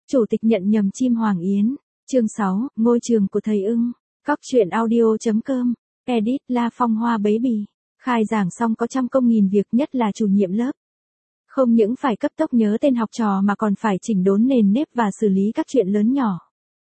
Chủ tịch nhận nhầm chim Hoàng Yến. Chương 6, ngôi trường của thầy ưng. Cóc truyện audio.com. Edit La Phong Hoa Baby. Khai giảng xong có trăm công nghìn việc, nhất là chủ nhiệm lớp. Không những phải cấp tốc nhớ tên học trò mà còn phải chỉnh đốn nền nếp và xử lý các chuyện lớn nhỏ.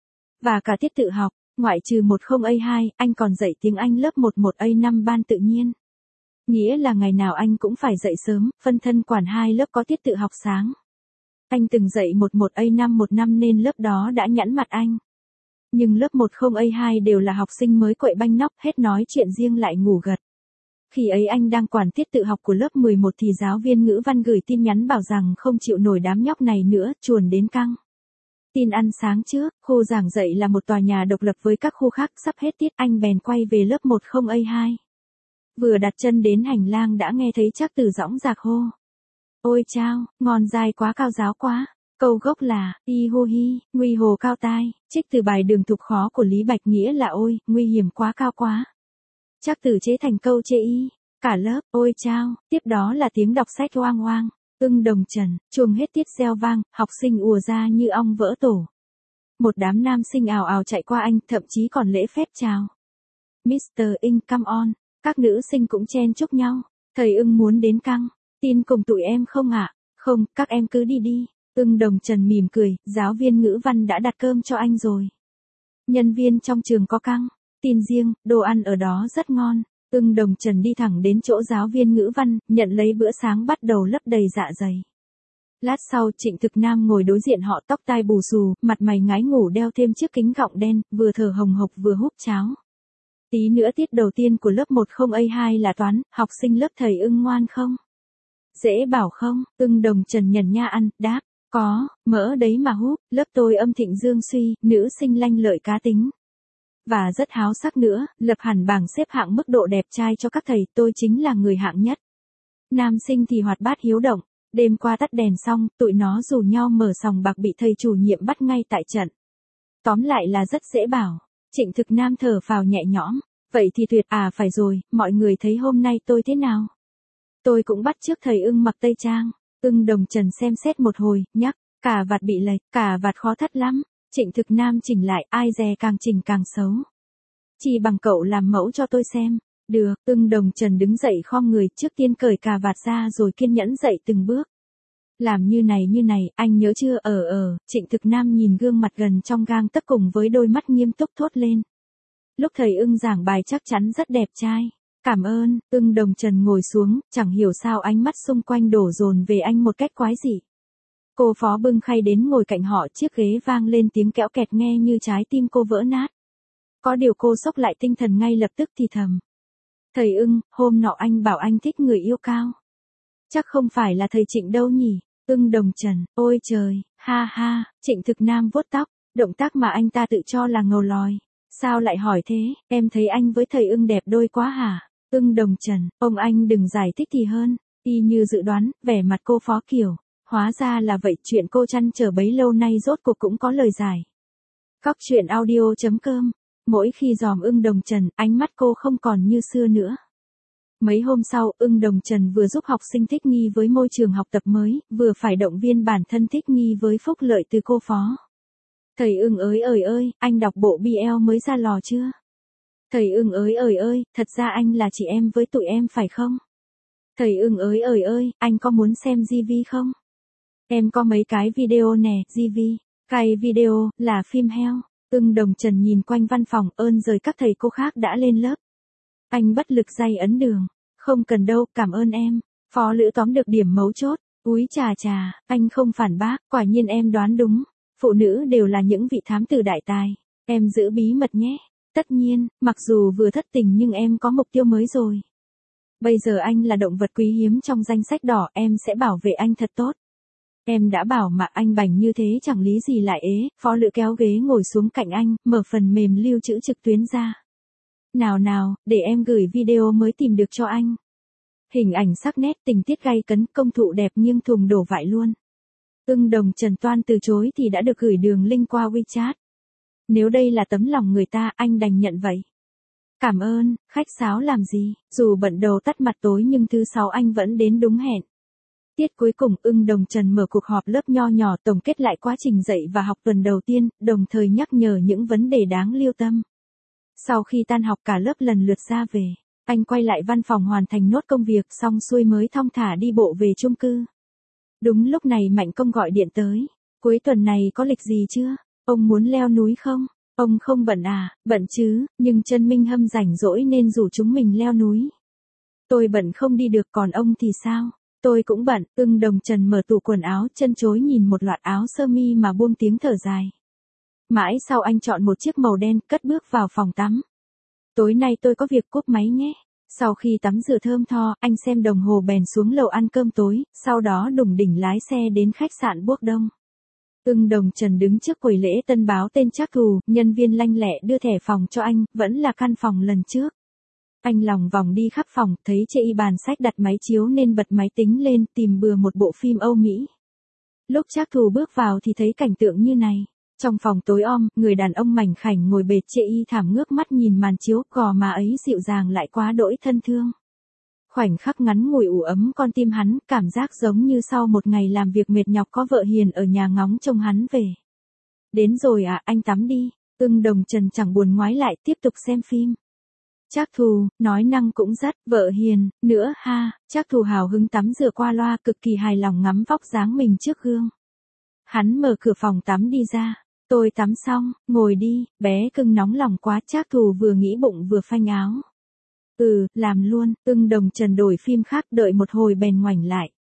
Và cả tiết tự học, ngoại trừ 10A2, anh còn dạy tiếng Anh lớp 11A5 ban tự nhiên. Nghĩa là ngày nào anh cũng phải dậy sớm, phân thân quản 2 lớp có tiết tự học sáng. Anh từng dạy 11A5 một năm nên lớp đó đã nhẵn mặt anh. Nhưng lớp 10A2 đều là học sinh mới quậy banh nóc, hết nói chuyện riêng lại ngủ gật. Khi ấy anh đang quản tiết tự học của lớp 11 thì giáo viên ngữ văn gửi tin nhắn bảo rằng không chịu nổi đám nhóc này nữa, chuồn đến căng. Tin ăn sáng trước, khu giảng dạy là một tòa nhà độc lập với các khu khác, sắp hết tiết anh bèn quay về lớp 10A2. Vừa đặt chân đến hành lang đã nghe thấy Trác Tử dõng dạc hô. Ôi chao, ngon dai quá, cao giáo quá. Câu gốc là, y hô hi, nguy hồ cao tai, trích từ bài Đường Thục Khó của Lý Bạch, nghĩa là ôi, nguy hiểm quá, cao quá. Trác Tử chế thành câu chê y. Cả lớp, ôi chao, tiếp đó là tiếng đọc sách oang oang. Ưng Đồng Trần, chuông hết tiết reo vang, học sinh ùa ra như ong vỡ tổ. Một đám nam sinh ào ào chạy qua anh, thậm chí còn lễ phép chào. Mr. Ing, come on. Các nữ sinh cũng chen chúc nhau. Thầy Ưng muốn đến căng. Tin cùng tụi em không ạ? Không, các em cứ đi đi. Ưng Đồng Trần mỉm cười, giáo viên ngữ văn đã đặt cơm cho anh rồi. Nhân viên trong trường có căng. Tin riêng, đồ ăn ở đó rất ngon. Ưng Đồng Trần đi thẳng đến chỗ giáo viên ngữ văn, nhận lấy bữa sáng bắt đầu lấp đầy dạ dày. Lát sau Trịnh Thực Nam ngồi đối diện họ, tóc tai bù xù, mặt mày ngái ngủ, đeo thêm chiếc kính gọng đen, vừa thở hồng hộc vừa húp cháo. Tí nữa tiết đầu tiên của lớp 10A2 là toán, học sinh lớp thầy Ưng ngoan không? Dễ bảo không? Ưng Đồng Trần nhẩn nha ăn, đáp, có, mỡ đấy mà húp, lớp tôi âm thịnh dương suy, nữ sinh lanh lợi cá tính. Và rất háo sắc nữa, lập hẳn bảng xếp hạng mức độ đẹp trai cho các thầy, tôi chính là người hạng nhất. Nam sinh thì hoạt bát hiếu động, đêm qua tắt đèn xong, tụi nó rủ nhau mở sòng bạc bị thầy chủ nhiệm bắt ngay tại trận. Tóm lại là rất dễ bảo. Trịnh Thực Nam thở phào nhẹ nhõm, vậy thì tuyệt à, phải rồi, mọi người thấy hôm nay tôi thế nào? Tôi cũng bắt chước thầy Ưng mặc tây trang. Ưng Đồng Trần xem xét một hồi, nhắc, cà vạt bị lệch, cà vạt khó thắt lắm. Trịnh Thực Nam chỉnh lại, ai dè càng chỉnh càng xấu. Chỉ bằng cậu làm mẫu cho tôi xem. Được, Ưng Đồng Trần đứng dậy khom người, trước tiên cởi cà vạt ra rồi kiên nhẫn dậy từng bước. Làm như này, anh nhớ chưa? Trịnh Thực Nam nhìn gương mặt gần trong gang tấc cùng với đôi mắt nghiêm túc thốt lên. Lúc thầy Ưng giảng bài chắc chắn rất đẹp trai. Cảm ơn. Ưng Đồng Trần ngồi xuống, chẳng hiểu sao ánh mắt xung quanh đổ dồn về anh một cách quái dị. Cô phó bưng khay đến ngồi cạnh họ, chiếc ghế vang lên tiếng kẽo kẹt nghe như trái tim cô vỡ nát. Có điều cô xốc lại tinh thần ngay lập tức thì thầm. Thầy Ưng, hôm nọ anh bảo anh thích người yêu cao. Chắc không phải là thầy Trịnh đâu nhỉ? Ưng Đồng Trần, ôi trời, ha ha. Trịnh Thực Nam vuốt tóc, động tác mà anh ta tự cho là ngầu lòi. Sao lại hỏi thế, em thấy anh với thầy Ưng đẹp đôi quá hả? Ưng Đồng Trần, ông anh đừng giải thích thì hơn. Y như dự đoán, vẻ mặt cô phó kiểu. Hóa ra là vậy, chuyện cô trăn trở bấy lâu nay rốt cuộc cũng có lời giải. Cóc truyện audio.com. Mỗi khi dòm Ưng Đồng Trần, ánh mắt cô không còn như xưa nữa. Mấy hôm sau, Ưng Đồng Trần vừa giúp học sinh thích nghi với môi trường học tập mới, vừa phải động viên bản thân thích nghi với phúc lợi từ cô phó. Thầy Ưng ơi, anh đọc bộ BL mới ra lò chưa? Thầy Ưng ơi, thật ra anh là chị em với tụi em phải không? Thầy Ưng ơi, anh có muốn xem GV không? Em có mấy cái video nè, GV, cái video, là phim heo. Ưng Đồng Trần nhìn quanh văn phòng, ơn rồi các thầy cô khác đã lên lớp. Anh bất lực day ấn đường. Không cần đâu, cảm ơn em. Phó Lữ tóm được điểm mấu chốt. Úi chà, anh không phản bác, quả nhiên em đoán đúng. Phụ nữ đều là những vị thám tử đại tài. Em giữ bí mật nhé. Tất nhiên, mặc dù vừa thất tình nhưng em có mục tiêu mới rồi. Bây giờ anh là động vật quý hiếm trong danh sách đỏ, em sẽ bảo vệ anh thật tốt. Em đã bảo mà, anh bảnh như thế chẳng lý gì lại ế. Phó Lữ kéo ghế ngồi xuống cạnh anh, mở phần mềm lưu trữ trực tuyến ra. Nào, để em gửi video mới tìm được cho anh. Hình ảnh sắc nét, tình tiết gay cấn, công thụ đẹp nghiêng thùng đổ vải luôn. Ưng Đồng Trần toan từ chối thì đã được gửi đường link qua WeChat. Nếu đây là tấm lòng người ta, anh đành nhận vậy. Cảm ơn, khách sáo làm gì, dù bận đầu tắt mặt tối nhưng thứ 6 anh vẫn đến đúng hẹn. Tiết cuối cùng Ưng Đồng Trần mở cuộc họp lớp nho nhỏ tổng kết lại quá trình dạy và học tuần đầu tiên, đồng thời nhắc nhở những vấn đề đáng lưu tâm. Sau khi tan học cả lớp lần lượt ra về, anh quay lại văn phòng hoàn thành nốt công việc xong xuôi mới thong thả đi bộ về chung cư. Đúng lúc này Mạnh Công gọi điện tới. Cuối tuần này có lịch gì chưa? Ông muốn leo núi không? Ông không bận à? Bận chứ, nhưng Trân Minh Hâm rảnh rỗi nên rủ chúng mình leo núi. Tôi bận không đi được, còn ông thì sao? Tôi cũng bận. Ưng Đồng Trần mở tủ quần áo, chân chối nhìn một loạt áo sơ mi mà buông tiếng thở dài. Mãi sau anh chọn một chiếc màu đen, cất bước vào phòng tắm. Tối nay tôi có việc, cúp máy nhé. Sau khi tắm rửa thơm tho, anh xem đồng hồ bèn xuống lầu ăn cơm tối, sau đó đủng đỉnh lái xe đến khách sạn Buốc Đông. Ưng Đồng Trần đứng trước quầy lễ tân báo tên trắc thù, nhân viên lanh lẹ đưa thẻ phòng cho anh, vẫn là căn phòng lần trước. Anh lòng vòng đi khắp phòng, thấy trên bàn sách đặt máy chiếu nên bật máy tính lên, tìm bừa một bộ phim Âu Mỹ. Lúc trắc thù bước vào thì thấy cảnh tượng như này. Trong phòng tối om, người đàn ông mảnh khảnh ngồi bệt trên thảm ngước mắt nhìn màn chiếu, gò má ấy dịu dàng lại quá đỗi thân thương. Khoảnh khắc ngắn ngủi ủ ấm con tim hắn, cảm giác giống như sau một ngày làm việc mệt nhọc có vợ hiền ở nhà ngóng trông hắn về. Đến rồi à, anh tắm đi. Ưng Đồng Trần chẳng buồn ngoái lại, tiếp tục xem phim. Trác Thù, nói năng cũng rất, vợ hiền, nữa ha. Trác Thù hào hứng tắm rửa qua loa, cực kỳ hài lòng ngắm vóc dáng mình trước gương. Hắn mở cửa phòng tắm đi ra. Tôi tắm xong, ngồi đi, bé cưng nóng lòng quá. Trác Thù vừa nghĩ bụng vừa phanh áo. Làm luôn. Ưng Đồng Trần đổi phim khác, đợi một hồi bèn ngoảnh lại.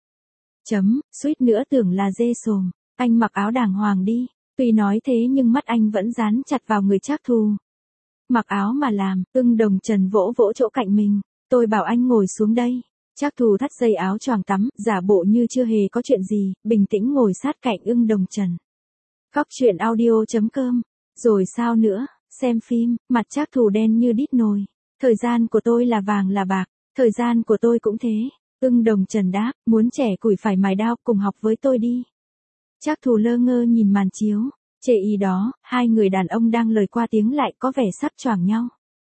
Suýt nữa tưởng là dê sồm. Anh mặc áo đàng hoàng đi. Tuy nói thế nhưng mắt anh vẫn dán chặt vào người Trác Thù. Mặc áo mà làm. Ưng Đồng Trần vỗ vỗ chỗ cạnh mình. Tôi bảo anh ngồi xuống đây. Trác Thù thắt dây áo choàng tắm, giả bộ như chưa hề có chuyện gì, bình tĩnh ngồi sát cạnh Ưng Đồng Trần. Cóc truyện audio.com. Rồi sao nữa? Xem phim, mặt Trác Thù đen như đít nồi. Thời gian của tôi là vàng là bạc, thời gian của tôi cũng thế. Ưng Đồng Trần đáp, muốn trẻ củi phải mài đao, cùng học với tôi đi. Trác Thù lơ ngơ nhìn màn chiếu, chê ý đó, hai người đàn ông đang lời qua tiếng lại có vẻ sắp choảng nhau.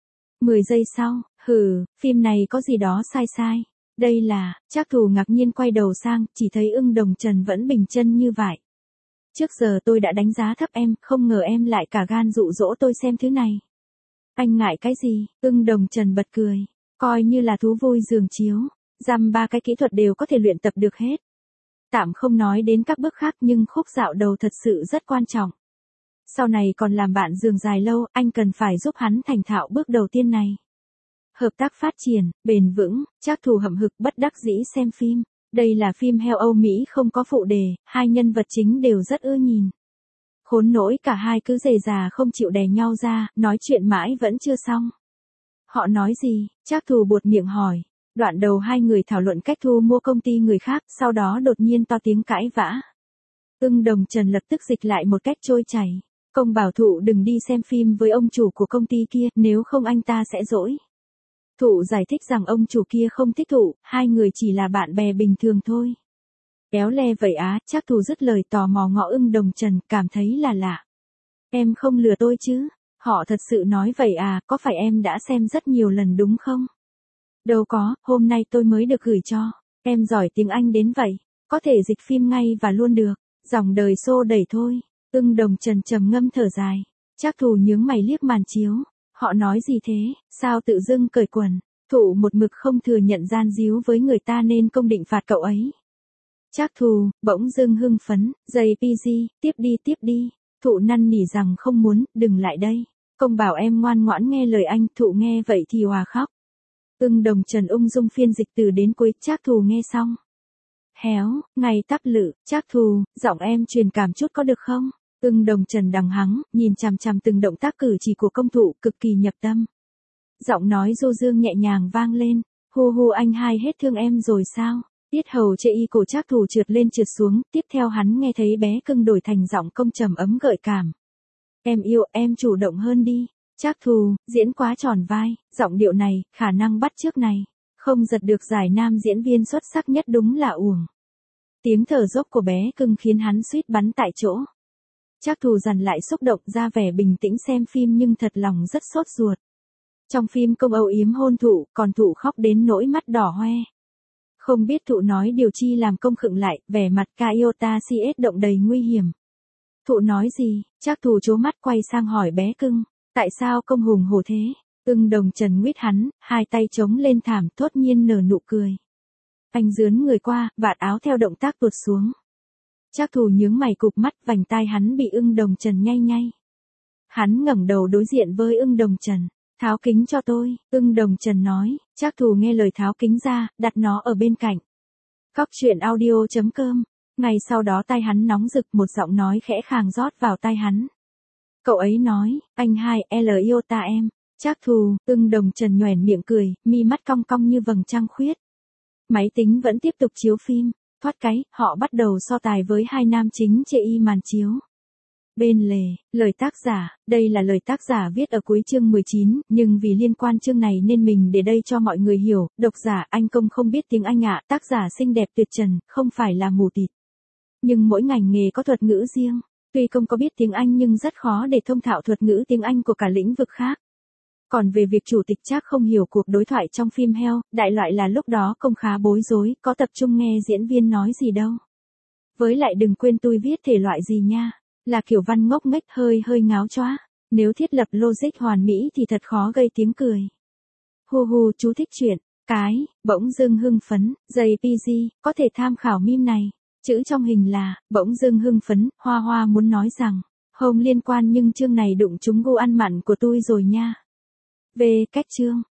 10 giây sau, phim này có gì đó sai sai. Đây là, Trác Thù ngạc nhiên quay đầu sang, chỉ thấy Ưng Đồng Trần vẫn bình chân như vậy. Trước giờ tôi đã đánh giá thấp em, không ngờ em lại cả gan dụ dỗ tôi xem thứ này. Anh ngại cái gì? Ưng Đồng Trần bật cười. Coi như là thú vui giường chiếu. Dăm ba cái kỹ thuật đều có thể luyện tập được hết. Tạm không nói đến các bước khác nhưng khúc dạo đầu thật sự rất quan trọng. Sau này còn làm bạn giường dài lâu, anh cần phải giúp hắn thành thạo bước đầu tiên này. Hợp tác phát triển, bền vững. Trác Thù hậm hực bất đắc dĩ xem phim. Đây là phim heo Âu Mỹ không có phụ đề, hai nhân vật chính đều rất ưa nhìn. Khốn nỗi cả hai cứ rề rà không chịu đè nhau ra, nói chuyện mãi vẫn chưa xong. Họ nói gì? Trác Thù buột miệng hỏi. Đoạn đầu hai người thảo luận cách thu mua công ty người khác, sau đó đột nhiên to tiếng cãi vã. Ưng Đồng Trần lập tức dịch lại một cách trôi chảy. Công bảo Thụ đừng đi xem phim với ông chủ của công ty kia, nếu không anh ta sẽ dỗi. Thụ giải thích rằng ông chủ kia không thích Thụ, hai người chỉ là bạn bè bình thường thôi. Éo le vậy á, Trác Thù dứt lời tò mò ngó Ưng Đồng Trần, cảm thấy là lạ. Em không lừa tôi chứ? Họ thật sự nói vậy à, có phải em đã xem rất nhiều lần đúng không? Đâu có, hôm nay tôi mới được gửi cho. Em giỏi tiếng Anh đến vậy, có thể dịch phim ngay và luôn được. Dòng đời xô đẩy thôi. Ưng Đồng Trần trầm ngâm thở dài. Trác Thù nhướng mày liếc màn chiếu. Họ nói gì thế, sao tự dưng cởi quần? Thụ một mực không thừa nhận gian díu với người ta nên công định phạt cậu ấy. Trác Thù, bỗng dưng hưng phấn, JPG, tiếp đi. Thụ năn nỉ rằng không muốn, đừng lại đây. Công bảo em ngoan ngoãn nghe lời anh, Thụ nghe vậy thì hòa khóc. Ưng Đồng Trần ung dung phiên dịch từ đến cuối, Trác Thù nghe xong. Héo, ngay tắp lự, Trác Thù, giọng em truyền cảm chút có được không? Ưng Đồng Trần đằng hắng, nhìn chằm chằm từng động tác cử chỉ của công Thụ, cực kỳ nhập tâm. Giọng nói du dương nhẹ nhàng vang lên, hu anh hai hết thương em rồi sao? Tiết hầu chê y cổ Trác Thù trượt lên trượt xuống, tiếp theo hắn nghe thấy bé cưng đổi thành giọng công trầm ấm gợi cảm. Em yêu, em chủ động hơn đi. Trác Thù, diễn quá tròn vai, giọng điệu này, khả năng bắt chước này, không giật được giải nam diễn viên xuất sắc nhất đúng là uổng. Tiếng thở dốc của bé cưng khiến hắn suýt bắn tại chỗ. Trác Thù dằn lại xúc động ra vẻ bình tĩnh xem phim nhưng thật lòng rất sốt ruột. Trong phim công âu yếm hôn Thụ, còn Thụ khóc đến nỗi mắt đỏ hoe. Không biết thụ nói điều chi làm công khựng lại, vẻ mặt Kyota CS động đầy nguy hiểm. Thụ nói gì, Trác Thù trố mắt quay sang hỏi bé cưng, tại sao công hùng hổ thế? Ưng Đồng Trần nguyết hắn, hai tay chống lên thảm thốt nhiên nở nụ cười. Anh dướn người qua, vạt áo theo động tác tuột xuống. Trác Thù nhướng mày cụp mắt, vành tai hắn bị Ưng Đồng Trần nhay nhay. Hắn ngẩng đầu đối diện với Ưng Đồng Trần, tháo kính cho tôi, Ưng Đồng Trần nói, Trác Thù nghe lời tháo kính ra, đặt nó ở bên cạnh. Cóc truyện audio.com. Ngày sau đó tai hắn nóng rực, một giọng nói khẽ khàng rót vào tai hắn. Cậu ấy nói, anh hai, L yêu ta em. Trác Thù, Ưng Đồng Trần nhoẻn miệng cười, mi mắt cong cong như vầng trăng khuyết. Máy tính vẫn tiếp tục chiếu phim, thoát cái, họ bắt đầu so tài với hai nam chính chê y màn chiếu. Bên lề, lời tác giả, đây là lời tác giả viết ở cuối chương 19, nhưng vì liên quan chương này nên mình để đây cho mọi người hiểu, độc giả anh Công không biết tiếng Anh ạ, tác giả xinh đẹp tuyệt trần, không phải là mù tịt. Nhưng mỗi ngành nghề có thuật ngữ riêng, tuy Công có biết tiếng Anh nhưng rất khó để thông thạo thuật ngữ tiếng Anh của cả lĩnh vực khác. Còn về việc chủ tịch Trác không hiểu cuộc đối thoại trong phim Hell, đại loại là lúc đó Công khá bối rối, có tập trung nghe diễn viên nói gì đâu. Với lại đừng quên tôi viết thể loại gì nha, là kiểu văn ngốc nghếch hơi ngáo choá, nếu thiết lập logic hoàn mỹ thì thật khó gây tiếng cười. Hu hu, chú thích chuyện, cái, bỗng dưng hưng phấn, JPG, có thể tham khảo meme này, chữ trong hình là, bỗng dưng hưng phấn, Hoa Hoa muốn nói rằng, không liên quan nhưng chương này đụng trúng gu ăn mặn của tôi rồi nha. Về cách chương.